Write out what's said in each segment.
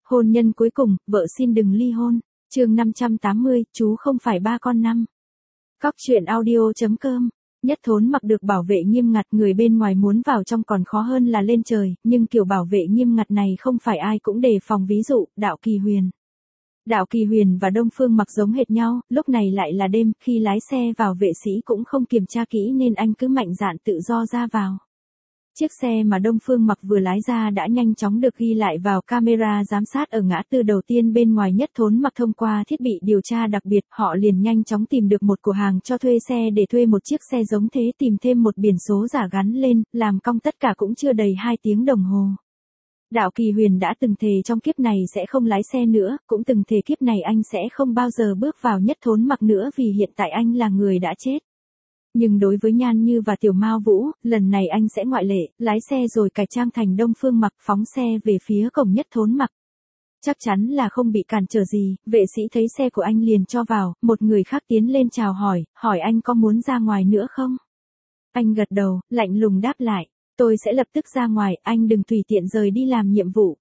Hôn nhân cuối cùng, vợ xin đừng ly hôn. Chương 580, chú không phải ba con năm. Cóc truyện audio.com. Nhất Thốn Mặc được bảo vệ nghiêm ngặt, người bên ngoài muốn vào trong còn khó hơn là lên trời, nhưng kiểu bảo vệ nghiêm ngặt này không phải ai cũng đề phòng, ví dụ, Đạo Kỳ Huyền. Đạo Kỳ Huyền và Đông Phương Mặc giống hệt nhau, lúc này lại là đêm, khi lái xe vào vệ sĩ cũng không kiểm tra kỹ nên anh cứ mạnh dạn tự do ra vào. Chiếc xe mà Đông Phương Mặc vừa lái ra đã nhanh chóng được ghi lại vào camera giám sát ở ngã tư đầu tiên bên ngoài. Nhất Thốn Mặc thông qua thiết bị điều tra đặc biệt, họ liền nhanh chóng tìm được một cửa hàng cho thuê xe để thuê một chiếc xe giống thế, tìm thêm một biển số giả gắn lên, làm cong, tất cả cũng chưa đầy 2 tiếng đồng hồ. Đạo Kỳ Huyền đã từng thề trong kiếp này sẽ không lái xe nữa, cũng từng thề kiếp này anh sẽ không bao giờ bước vào Nhất Thốn Mặc nữa vì hiện tại anh là người đã chết. Nhưng đối với Nhan Như và Tiểu Mao Vũ, lần này anh sẽ ngoại lệ, lái xe rồi cải trang thành Đông Phương Mặc, phóng xe về phía cổng Nhất Thốn Mặc. Chắc chắn là không bị cản trở gì, vệ sĩ thấy xe của anh liền cho vào, một người khác tiến lên chào hỏi anh có muốn ra ngoài nữa không? Anh gật đầu, lạnh lùng đáp lại, tôi sẽ lập tức ra ngoài, anh đừng tùy tiện rời đi làm nhiệm vụ.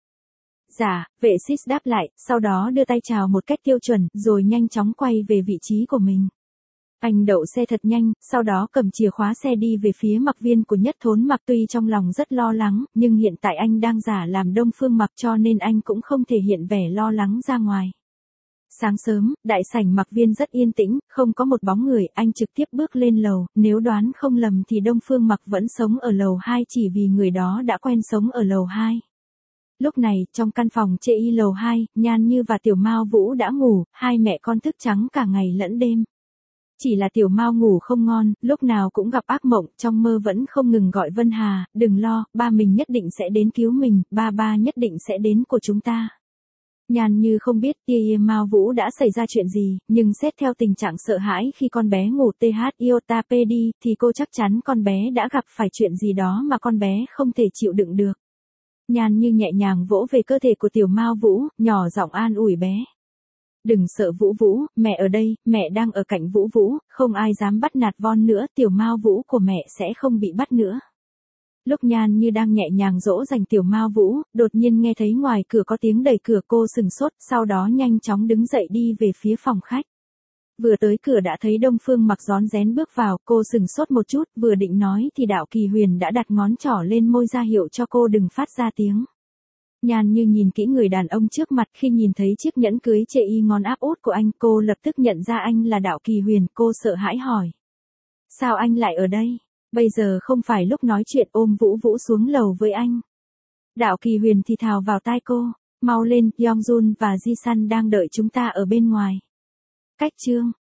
Dạ, vệ sĩ đáp lại, sau đó đưa tay chào một cách tiêu chuẩn, rồi nhanh chóng quay về vị trí của mình. Anh đậu xe thật nhanh, sau đó cầm chìa khóa xe đi về phía Mặc Viên của Nhất Thốn Mặc. Tuy trong lòng rất lo lắng, nhưng hiện tại anh đang giả làm Đông Phương Mặc cho nên anh cũng không thể hiện vẻ lo lắng ra ngoài. Sáng sớm, đại sảnh Mặc Viên rất yên tĩnh, không có một bóng người, anh trực tiếp bước lên lầu, nếu đoán không lầm thì Đông Phương Mặc vẫn sống ở lầu 2 chỉ vì người đó đã quen sống ở lầu 2. Lúc này, trong căn phòng chê y lầu 2, Nhan Như và Tiểu Mao Vũ đã ngủ, hai mẹ con thức trắng cả ngày lẫn đêm. Chỉ là Tiểu Mao ngủ không ngon, lúc nào cũng gặp ác mộng, trong mơ vẫn không ngừng gọi Vân Hà, đừng lo, ba mình nhất định sẽ đến cứu mình, ba nhất định sẽ đến của chúng ta. Nhan Như không biết Tia Mao Vũ đã xảy ra chuyện gì, nhưng xét theo tình trạng sợ hãi khi con bé ngủ iota PD thì cô chắc chắn con bé đã gặp phải chuyện gì đó mà con bé không thể chịu đựng được. Nhan Như nhẹ nhàng vỗ về cơ thể của Tiểu Mao Vũ, nhỏ giọng an ủi bé. Đừng sợ Vũ Vũ, mẹ ở đây, mẹ đang ở cạnh Vũ Vũ, không ai dám bắt nạt Von nữa, Tiểu Mao Vũ của mẹ sẽ không bị bắt nữa. Lúc Nhan Như đang nhẹ nhàng dỗ dành Tiểu Mao Vũ, đột nhiên nghe thấy ngoài cửa có tiếng đẩy cửa, cô sừng sốt, sau đó nhanh chóng đứng dậy đi về phía phòng khách. Vừa tới cửa đã thấy Đông Phương Mặc rón rén bước vào, cô sừng sốt một chút, vừa định nói thì Đạo Kỳ Huyền đã đặt ngón trỏ lên môi ra hiệu cho cô đừng phát ra tiếng. Nhan Như nhìn kỹ người đàn ông trước mặt, khi nhìn thấy chiếc nhẫn cưới chê y ngón áp út của anh, cô lập tức nhận ra anh là Đạo Kỳ Huyền, cô sợ hãi hỏi. Sao anh lại ở đây? Bây giờ không phải lúc nói chuyện, ôm Vũ Vũ xuống lầu với anh. Đạo Kỳ Huyền thì thào vào tai cô, mau lên, Yongjun và Ji-san đang đợi chúng ta ở bên ngoài. Cách chương